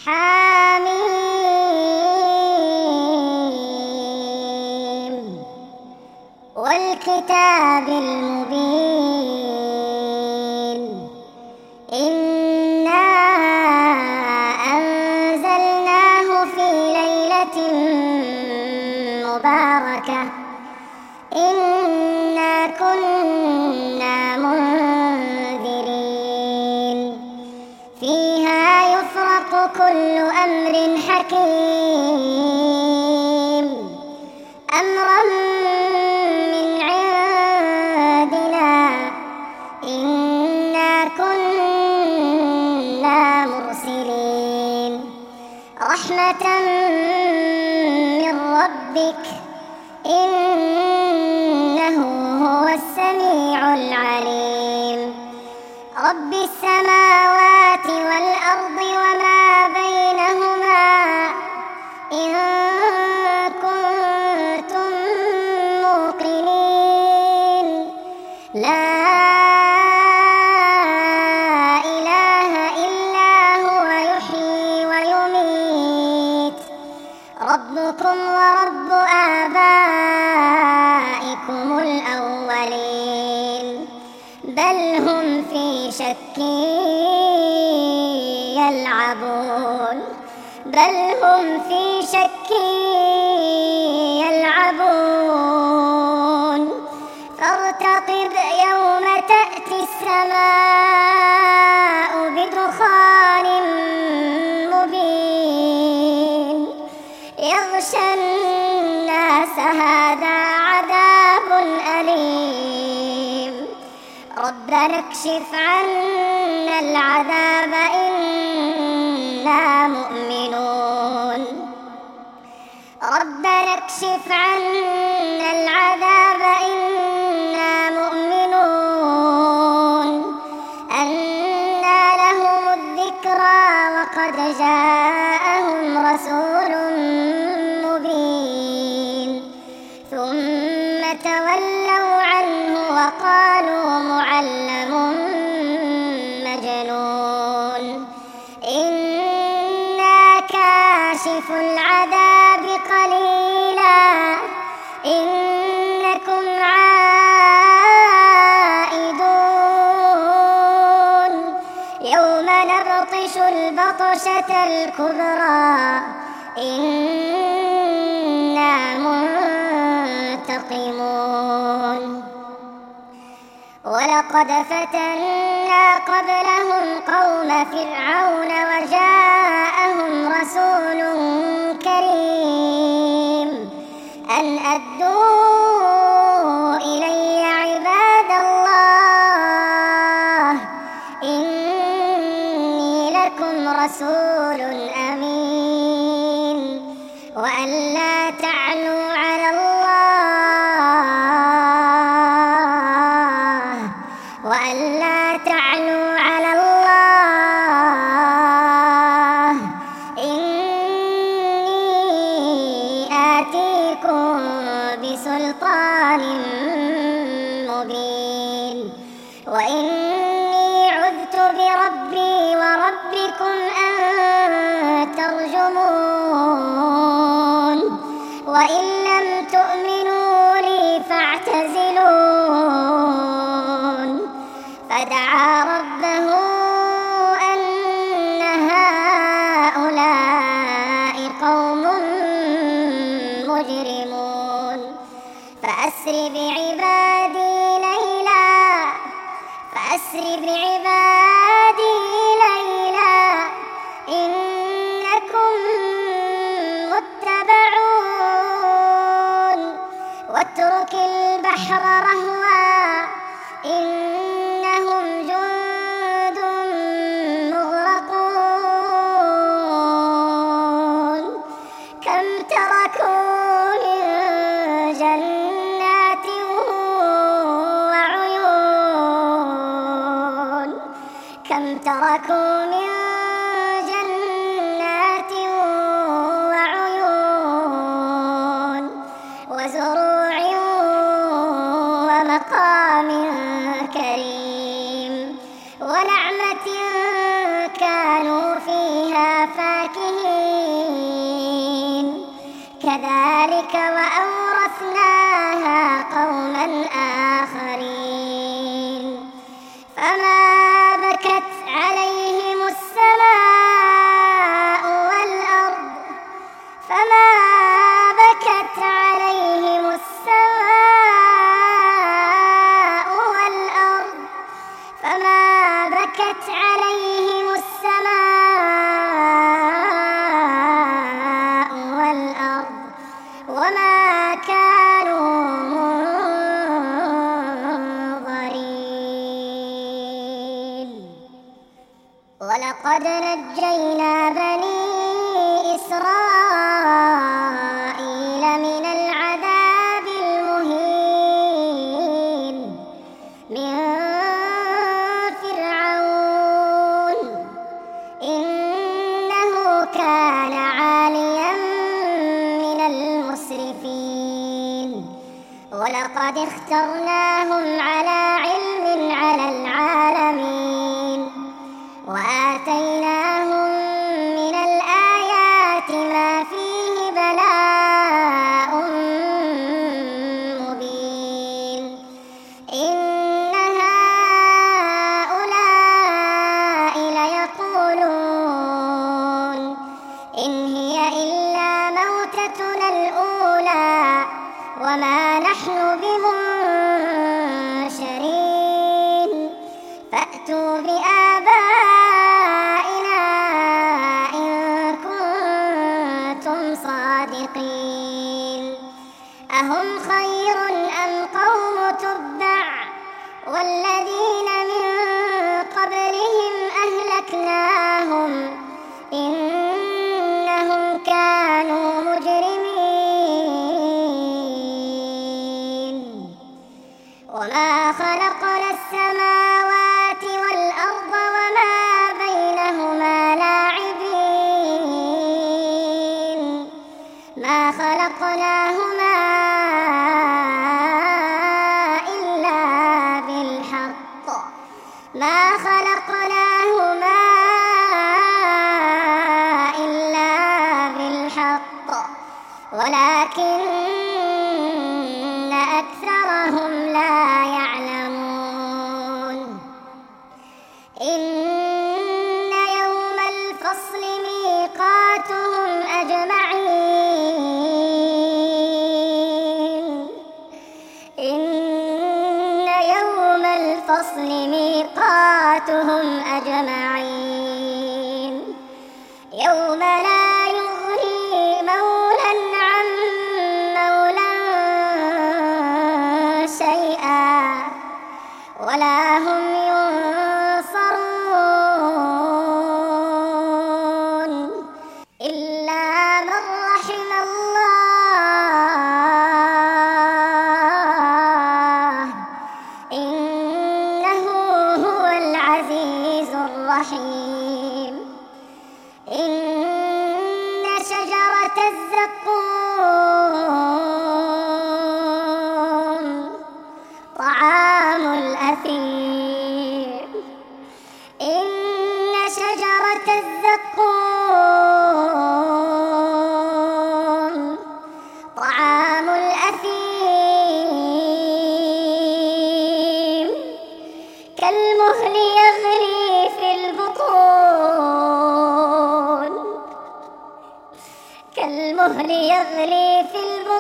حم والكتاب المبين إنا أنزلناه في ليلة مباركة إنا كنا منذرين فيها يفرق كل أمر حكيم أمرا من عندنا إنا كنا مرسلين رحمة من ربك إنه هو السميع العليم رب السماوات والأرض وما بينهما إن كنتم موقنين لا إله إلا هو يحيي ويميت ربكم ورب آبائكم الأولين بل هم في شك يلعبون فارتقب يوم تأتي السماء بدخان مبين يغشى الناس هذا عذاب أليم ربنا اكشف عنا العذاب إنا مؤمنون ربنا اكشف عنا العذاب إنا مؤمنون أنى لهم الذكرى وقد جاءهم رسول مبين ثم تولوا عنه وقالوا معلم مجنون إنا كاشف العذاب قليلا إنكم عائدون يوم نبطش البطشة الكبرى إنا منتقمون ولقد فتنا قبلهم قوم فرعون وجاءهم رسول كريم أن أدوا إلي عباد الله إني لكم رسول أمين وأن لا تعلوا على الله إني آتيكم بسلطان مبين وإني عذت بربي وربكم أن ترجمون وإن لم تؤمنوا لي فاعتزلون فدعا ربه أن هؤلاء قوم مجرمون فأسر بعبادي ليلا إنكم متبعون واترك البحر رهوا إنهم جند مغرقون كم تركوا من جنات وعيون وزروع ومقام كريم ونعمة كانوا فيها فاكهين كذلك وأورثناها قوما آخرين فما بكت عليهم السماء والأرض فما بكت عليهم السماء والأرض فما بكت عليهم السماء والأرض وما كانوا منظرين ولقد نجينا بني إسرائيل من العذاب المهين من فرعون إنه كان عاليا من المسرفين ولقد اخترناهم على علم على العالمين وآتيناهم من الآيات ما فيه بلاء مبين إن هؤلاء ليقولون إن هي إلا موتتنا الأولى وما نحن بمنشرين فأتوا بآبائنا إن كنتم صادقين أهم خير أم قوم تبع والذين من قبلهم أهلكناهم إنهم كانوا مجرمين وما خلقنا السماوات والأرض وما بينهما لاعبين ما خلقناهما إلا بالحق ما خلقناهما إلا بالحق ولكن أكثرهم لا يعلمون إن يوم الفصل ميقاتهم أجمعين إن يوم الفصل ميقاتهم أجمعين يوم لا يغني مولى عن مولى شيئا ولا هم ينصرون إلا من رحم الله إنه هو العزيز الرحيم إن شجرة الزقوم طعام الأثيم إن شجرة الزقوم طعام الأثيم كالمهل يغلي في البطون كالمهل يغلي في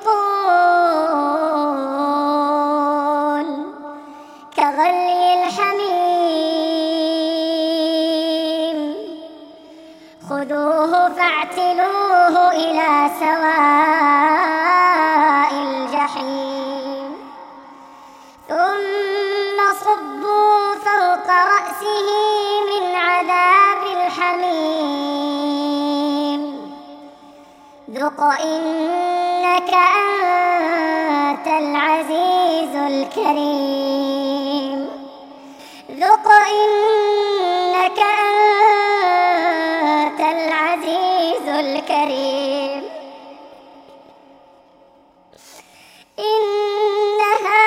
البطون كغلي الحميم خذوه فاعتلوه إلى سواء الجحيم ثم صبوا فوق رأسه من عذاب الحميم ذق إنك أنت العزيز الكريم ذق إنك أنت العزيز الكريم إن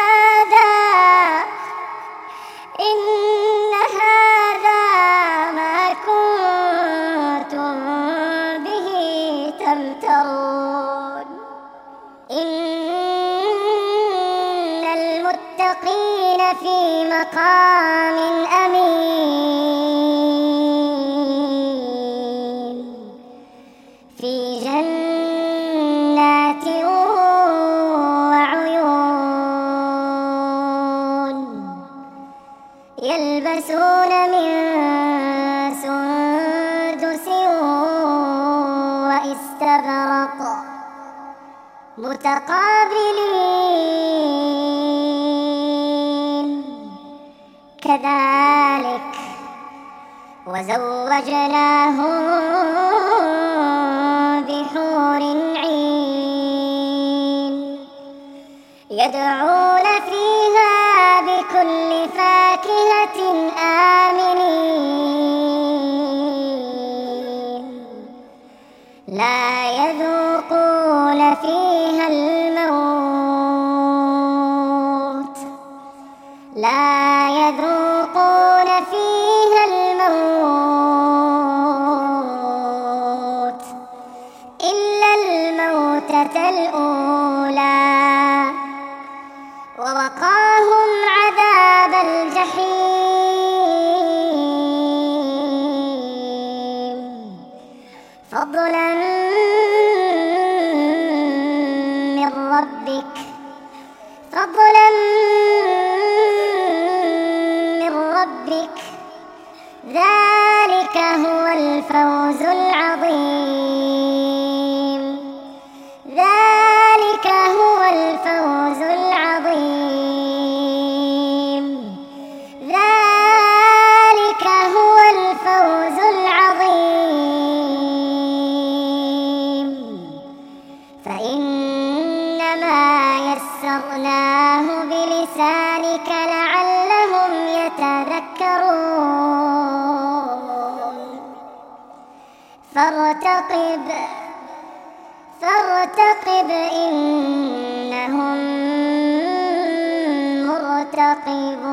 هذا ما كنتم به تمترون إن المتقين في مقام أمين في جنات وعيون يلبسون من سندس واستبرق متقابلين كذلك وزوجناهم بحور عين يدعون فيها بكل فاكهة آمنين لا يذوقون فيها الموت لا يذوقون فيها الموت إلا الموتة الأولى ووقاهم عذاب الجحيم فضلا من ربك ذلك هو الفوز العظيم ذلك هو الفوز العظيم ذلك هو الفوز العظيم فإنما يسرناه بلسانك لعلهم يتذكرون فارتقب إنهم مرتقبون.